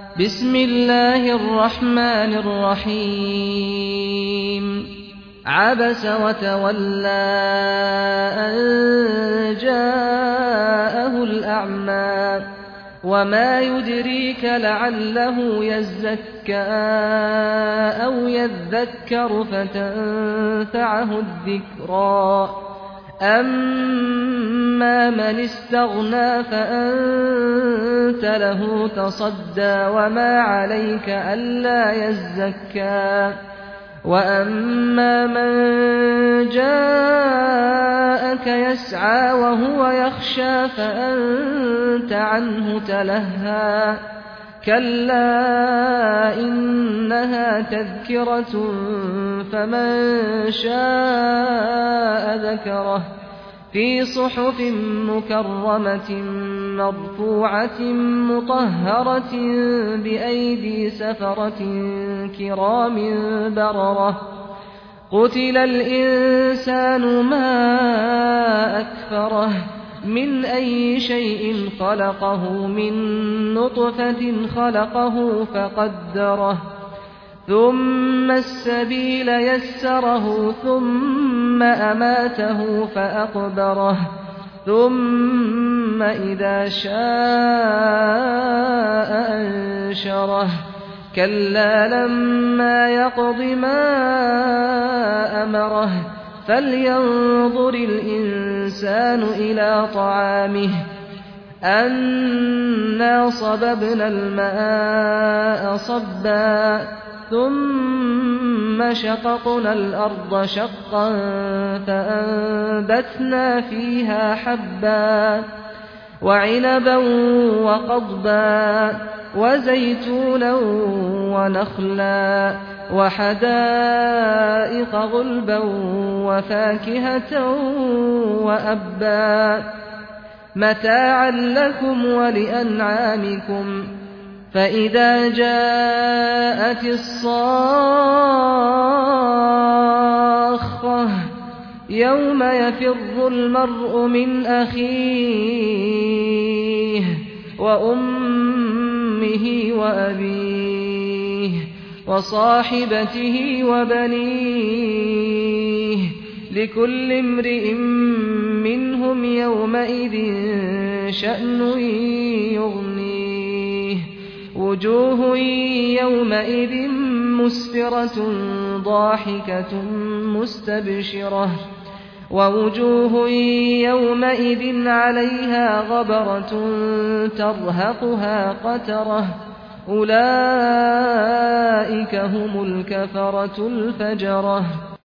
بسم الله الرحمن الرحيم عبس وتولى أن جاءه الأعمى وما يدريك لعله يزكى أو يذكر فتنفعه الذكرى أما من استغنى فأنت له تصدى وما عليك ألا يزكى وأما من جاءك يسعى وهو يخشى فأنت عنه تلهى كلا إنها تذكرة فمن شاء ذكره في صحف مكرمة مرفوعة مطهرة بأيدي سفرة كرام بررة قتل الإنسان ما أكفره من أي شيء خلقه من نطفة خلقه فقدره ثم السبيل يسره ثم أماته فأقبره ثم إذا شاء أنشره كلا لما يقض ما أمره فلينظر الإنسان إلى طعامه أنا صببنا الماء صبا ثم شققنا الأرض شقا فأنبتنا فيها حبا وعنبا وقضبا وزيتونا ونخلا وحدائق غلبا وفاكهة وأبا متاعا لكم ولأنعامكم فإذا جاءت الصاخة يوم يفر المرء من أخيه وأمه وأبيه وصاحبته وبنيه لكل امرئ منهم يومئذ شأن يغنيه وجوه يومئذ مسفرة ضاحكة مستبشرة ووجوه يومئذ عليها غبرة ترهقها قترة أولئك هم الكفرة الفجرة